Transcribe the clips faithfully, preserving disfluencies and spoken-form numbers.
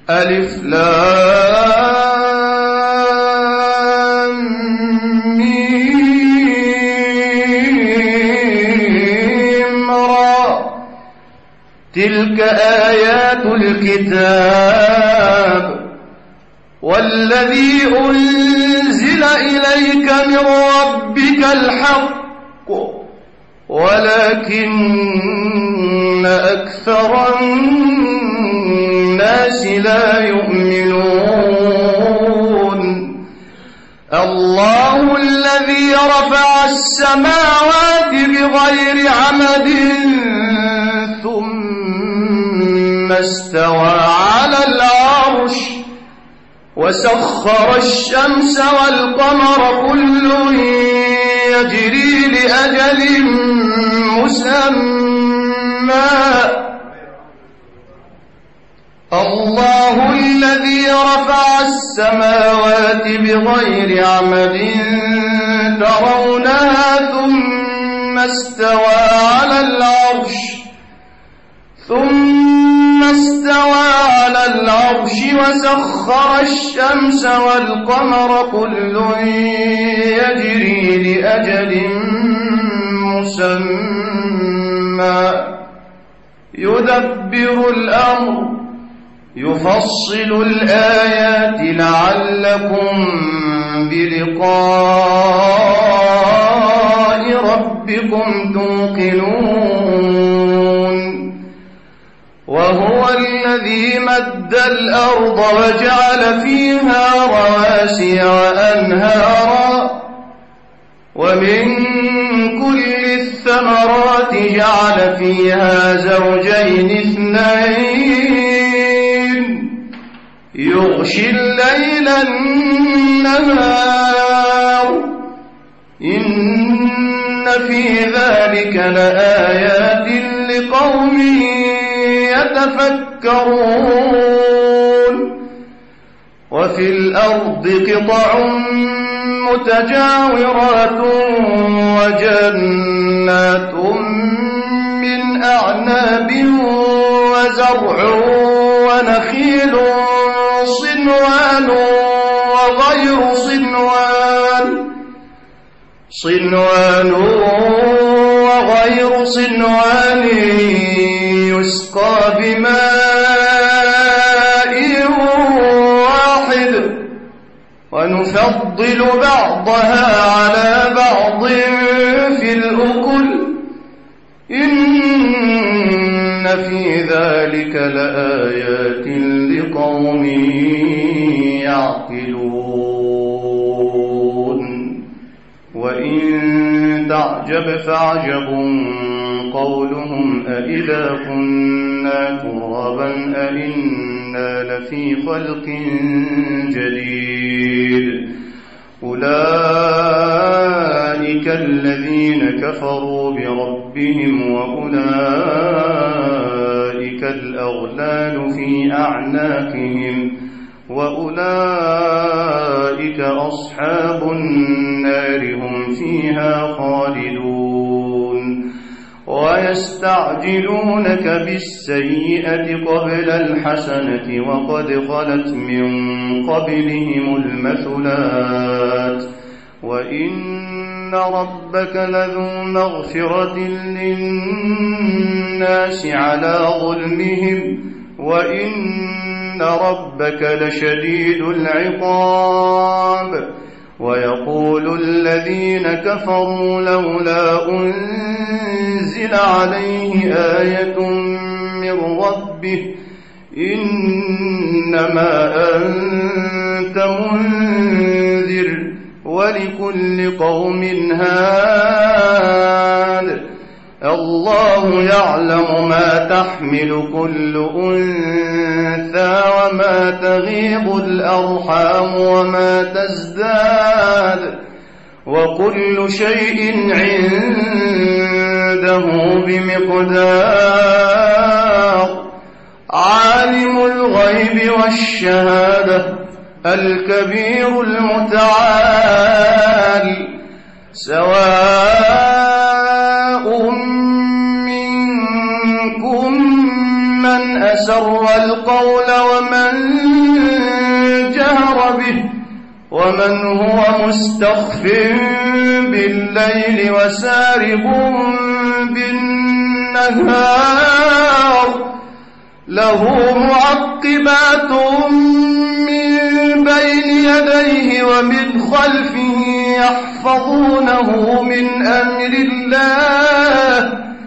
ألف لام ميم را تلك آيات الكتاب والذي أنزل إليك من ربك الحق ولكن أكثر الناس لا يؤمنون الله الذي رفع السماوات بغير عمد ثم استوى على العرش وسخر الشمس والقمر كل يجري لأجل مسمى الله الذي رفع السماوات بغير عمد ترونها ثم استوى على العرش ثم استوى على العرش وسخر الشمس والقمر كل يجري لأجل مسمى يدبر الأمر يفصل الآيات لعلكم بلقاء ربكم توقنون وهو الذي مد الأرض وجعل فيها رواسي وأنهارا ومن كل الثمرات جعل فيها زوجين اثنين يغشي الليل النهار إن في ذلك لآيات لقوم يتفكرون وفي الأرض قطع متجاورات وجنات من أعناب وزرع ونخيل صنوان وغير صنوان صنوان وغير صنوان يسقى بماء واحد ونفضل بعضها على بعض في الأكل إن في ذلك لآيات لقوم يعقلون وإن تعجب فعجب قولهم أإذا كنا ترابا أإنا لفي خلق جديد أولئك الذين كفروا بربهم وأولئك الأغلال في أعناقهم وأولئك أصحاب النار هم فيها خالدون ويستعجلونك بالسيئة قبل الحسنة وقد خلت من قبلهم المثلات وإن ربك لذو مغفرة للناس على ظلمهم وإن ربك لشديد العقاب ويقول الذين كفروا لولا أنزل عليه آية من ربه إنما أنت منذر ولكل قوم هاد الله يعلم ما تحمل كل أنثى وما تغيض الأرحام وما تزداد وكل شيء عنده بمقدار عالم الغيب والشهادة الكبير المتعال سواء منكم من أسر القول ومن من جهر به ومن هو مستخف بالليل وسارب بالنهار له معقبات من بين يديه ومن خلفه يحفظونه من أمر الله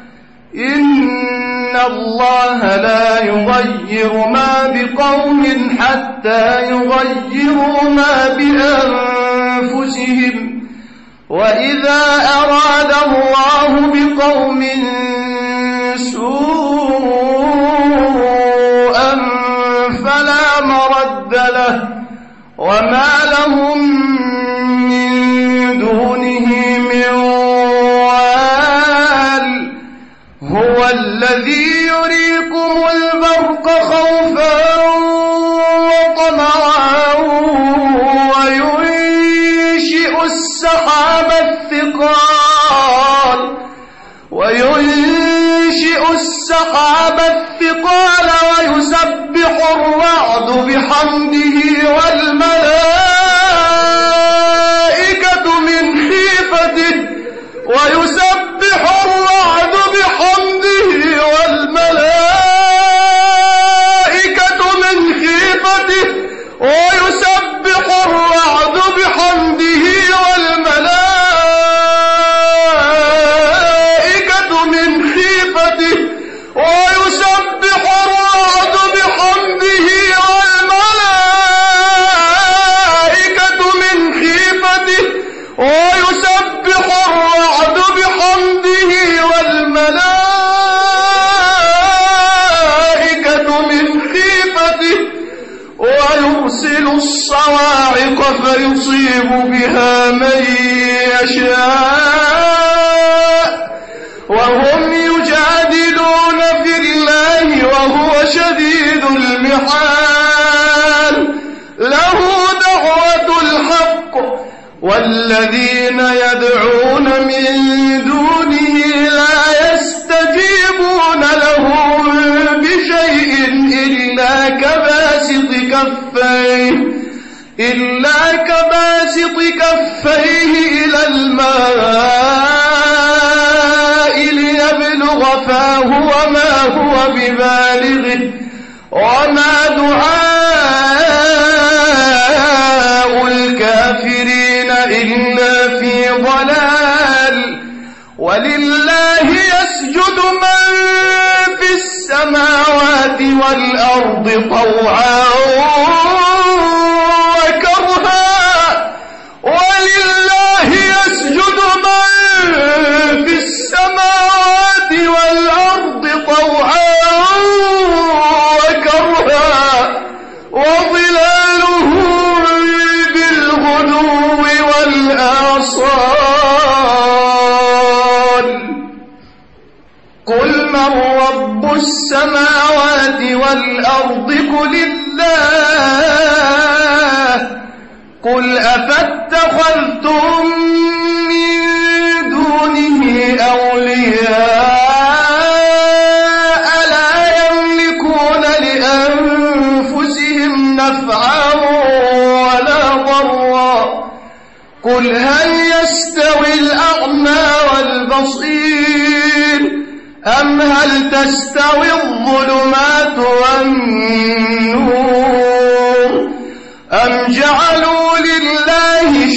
إن الله لا يغير ما بقوم حتى يغيروا ما بأنفسهم وإذا أراد الله بقوم سوءا فلا مرد له وما لهم من دونه من وال هو الذي يريكم البرق خوفا وطمعا وينشئ السحاب الثقال وينشئ السحاب الثقال ويسبح الرعد بحمده والملائكة من خيفته ويسبح الرعد بحمده والملائكة من خيفته ويسبح الرعد بحمده والملائكة من خيفته ويسبح الرعد بحمده والملائكة من خيفته ويسبح الرعد بحمده والملائكة من خيفته ويرسل الصواعق فيصيب بها من يشاء وهم يجادلون في الله وهو شديد المحال له دعوة الحق والذين يدعون من دونه لا يستجيبون لهم بشيء إلا كباسط كفيه إلا كباسط كفيه إلى الماء ليبلغ فاه وما هو ببالغه وما دعاء الكافرين إلا في ضلال ولله يسجد من في السماوات والأرض طوعا وكرها ولله يسجد من في السماوات والأرض طوعا وكرها وظلاله بالغدو والآصال قل من رب السماوات والأرض قل الله قل أفاتخذتم من دونه أولياء لا يملكون لأنفسهم نفعا ولا ضرا قل هل يستوي الأعمى والبصير أم هل تستوي الظلمات والنور أم جعلوا لله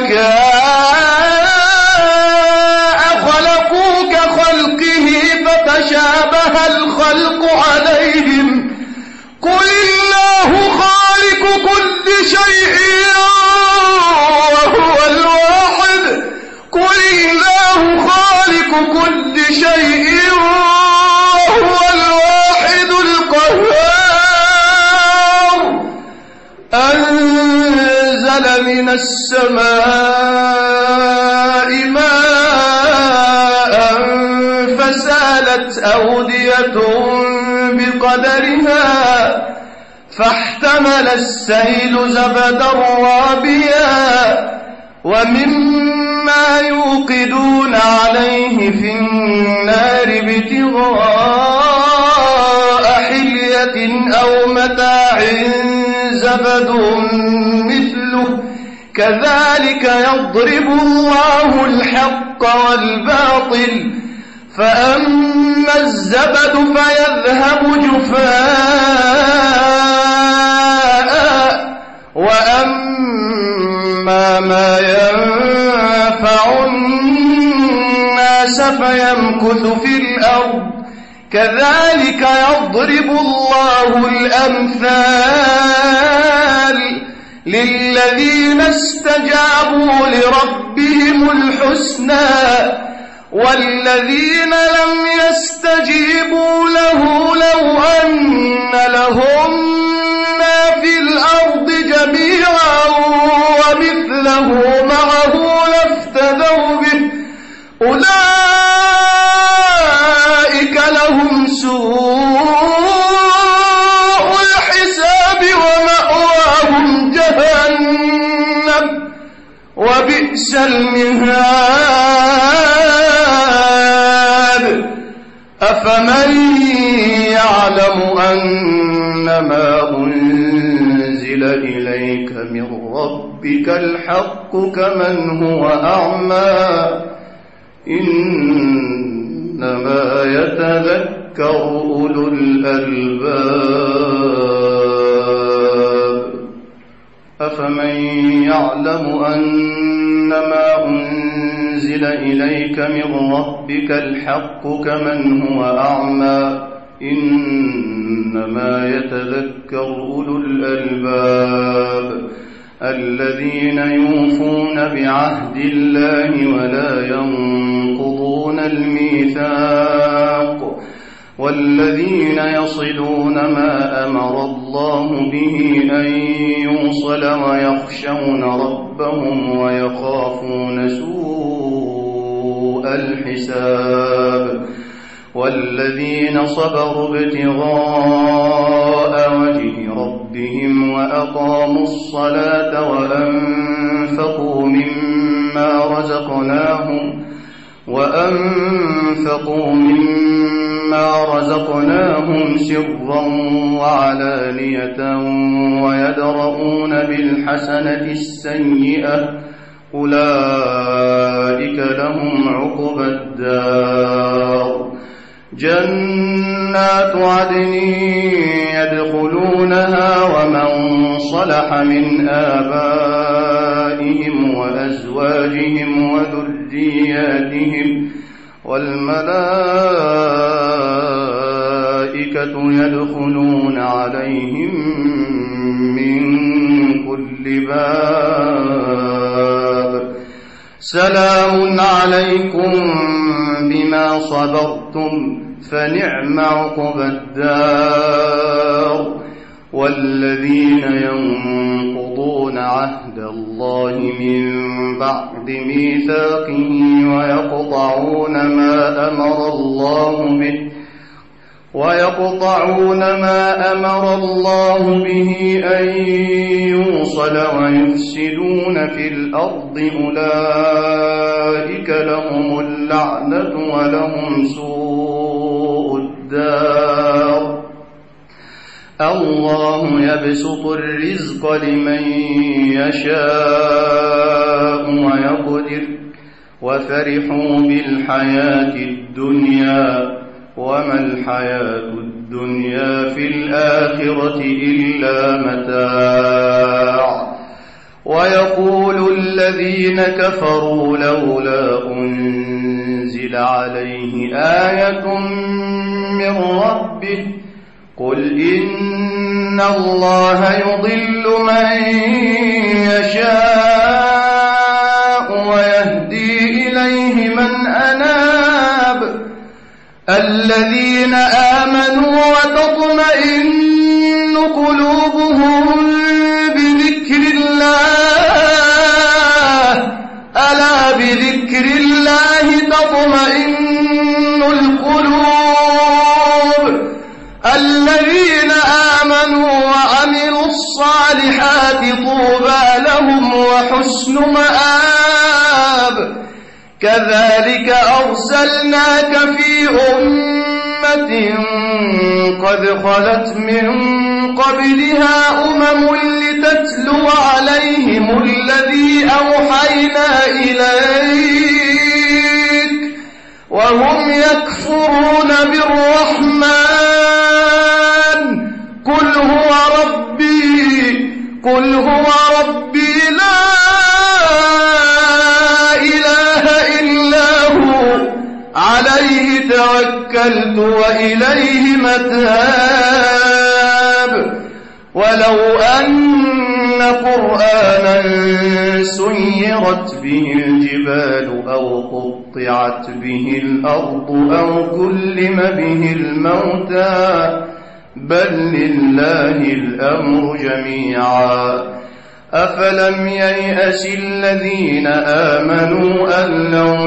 شركاء خلقوا كخلقه فتشابه الخلق عليهم قل الله خالق كل شيء وهو الواحد قل الله خالق كل شيء وهو الواحد القهار أنزل من السماء ماء فسالت أودية بقدرها فاحتمل السيل زبدا رابيا ومما يوقدون عليه في النار ابتغاء حلية أو متاع زبد مثله كذلك يضرب الله الحق والباطل فأما الزبد فيذهب جفاء وأما ما ينفع الناس فيمكث في الأرض كذلك يضرب الله الأمثال للذين استجابوا لربهم الحسنى والذين لم يستجيبوا له لو أن لهم ما في الأرض جميعا ومثله معه لافتدوا به أولئك لهم سوء الحساب ومأواهم جهنم وبئس المهاد أفمن يعلم أنما أنزل إليك من ربك الحق كمن هو أعمى إنما يتذكر أولو الألباب أفمن يعلم أنما أنزل إليك من ربك الحق كمن هو أعمى إنما يتذكر أولو الألباب الذين يوفون بعهد الله ولا ينقضون الميثاق والذين يصلون ما أمر الله به أن يوصل ويخشون ربهم ويخافون سوء الحساب والذين صبروا ابتغاء وجه ربهم وأقاموا الصلاة وأنفقوا مما رزقناهم وأنفقوا مما رزقناهم سرا وعلانية ويدرؤون بالحسنة السيئة أولئك لهم عقبى الدار جنات عدن يدخلونها ومن صلح من آبائهم وأزواجهم وذرياتهم والملائكة يدخلون عليهم من كل باب سلام عليكم بما صبرتم فنعم عقبى الدار والذين ينقضون عهد الله من بعد ميثاقه ويقطعون ما أمر الله به ويقطعون ما أمر الله به أن يوصل ويفسدون في الأرض أولئك لهم اللعنة ولهم سوء الدار الله يبسط الرزق لمن يشاء ويقدر وفرحوا بالحياة الدنيا وما الحياة الدنيا في الآخرة إلا متاع ويقول الذين كفروا لولا أنزل عليه آية من ربه قل إن الله يضل من يشاء ويهدي إليه من أناب الذين آمنوا وتطمئن قلوبهم بذكر الله ألا بذكر الله تطمئن القلوب الذين آمنوا وعملوا الصالحات طوبى لهم وحسن مآب كذلك أرسلناك في أمة قد خلت من قبلها أمم لتتلو عليهم الذي أوحينا إليك وهم يكفرون بالرحمن قل هو ربي قل هو ربي لا إله إلا هو عليه توكلت وإليه متاب ولو أن قرآنا سيرت به الجبال أو قطعت به الأرض أو كلم به الموتى بل لله الأمر جميعا أفلم ييأس الذين آمنوا أن لو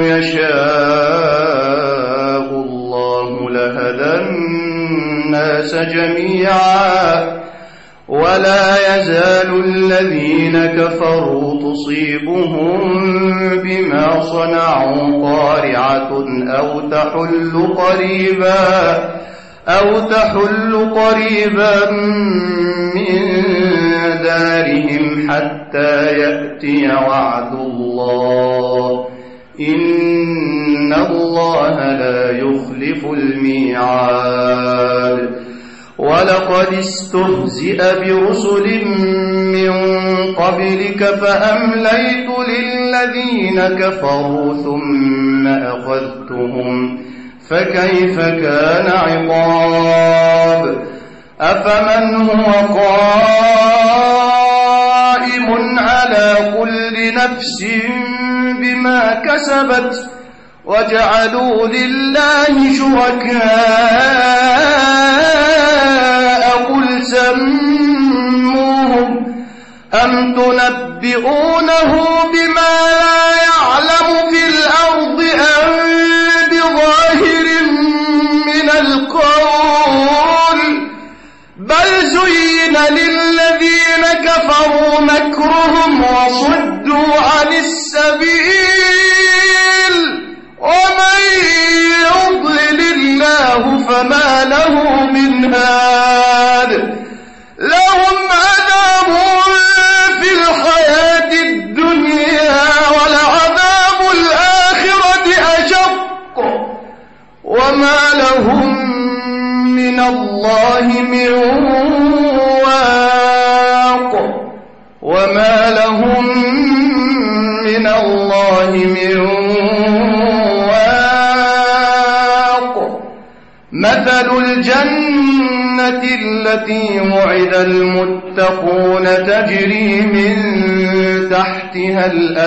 يشاء الله لهدى الناس جميعا ولا يزال الذين كفروا تصيبهم بما صنعوا قارعة أو تحل قريبا أو تحل قريبا من دارهم حتى يأتي وعد الله إن الله لا يخلف الميعاد ولقد استهزئ برسل من قبلك فأمليت للذين كفروا ثم أخذتهم فكيف كان عقاب أفمن هو قائم على كل نفس بما كسبت وجعلوا لله شركاء قل سموهم أم تنبئونه بما لا يعلم في الأرض أم بظاهر من القول بل زين للذين كفروا مكرهم وصدوا عن السبيل ومن يضلل الله فما له من هاد لهم عذاب في الحياة الدنيا ولعذاب الآخرة أشق وما لهم من الله من واق وما لهم من الله من واق مثل الجنة التي وعد المتقون تجري من تحتها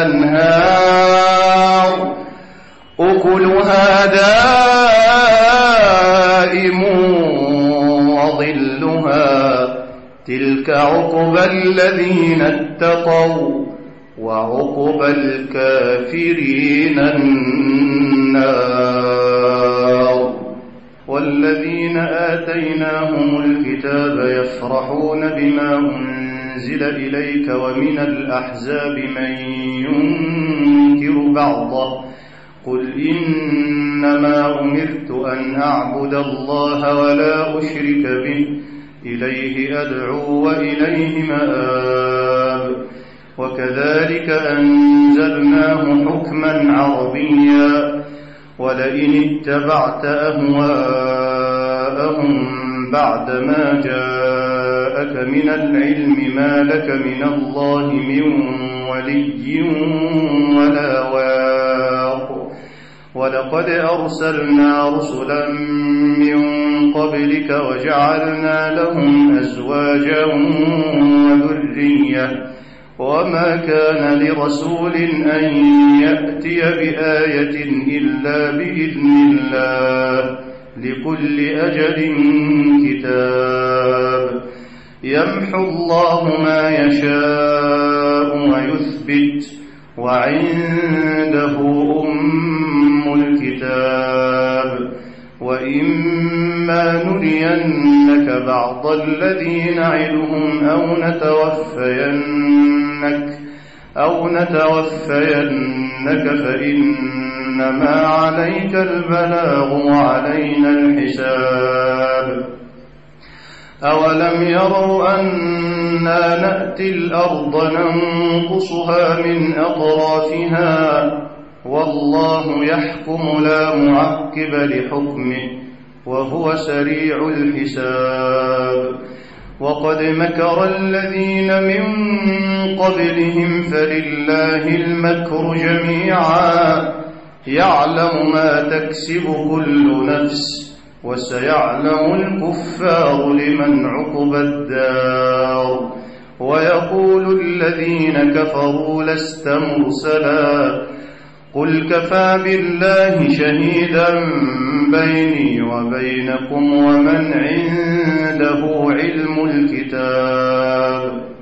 الأنهار أكلها دائم وظلها تلك عقبى الذين اتقوا وعقبى الكافرين النار والذين آتيناهم الكتاب يفرحون بما أنزل إليك ومن الأحزاب من ينكر بعضه قل إنما أمرت أن أعبد الله ولا أشرك به إليه أدعو وإليه مآب وكذلك أنزلناه حكما عربيا ولئن اتبعت أهواءهم بعدما جاءك من العلم ما لك من الله من ولي ولا واق ولقد أرسلنا رسلا من قبلك وجعلنا لهم أزواجا وذرية وما كان لرسول أن يأتي بآية إلا بإذن الله لكل أجل كتاب يمحو الله ما يشاء ويثبت وعنده أم الكتاب وإما نرينك بعض الذي نعدهم أو نتوفينك أو نتوفينك فإنما عليك البلاغ وعلينا الحساب أولم يروا أنا نأتي الأرض ننقصها من أطرافها والله يحكم لا معقب لحكمه وهو سريع الحساب وقد مكر الذين من قبلهم فلله المكر جميعا يعلم ما تكسب كل نفس وسيعلم الكفار لمن عقبى الدار ويقول الذين كفروا لست مرسلا قل كفى بالله شهيدا بيني وبينكم ومن عنده علم الكتاب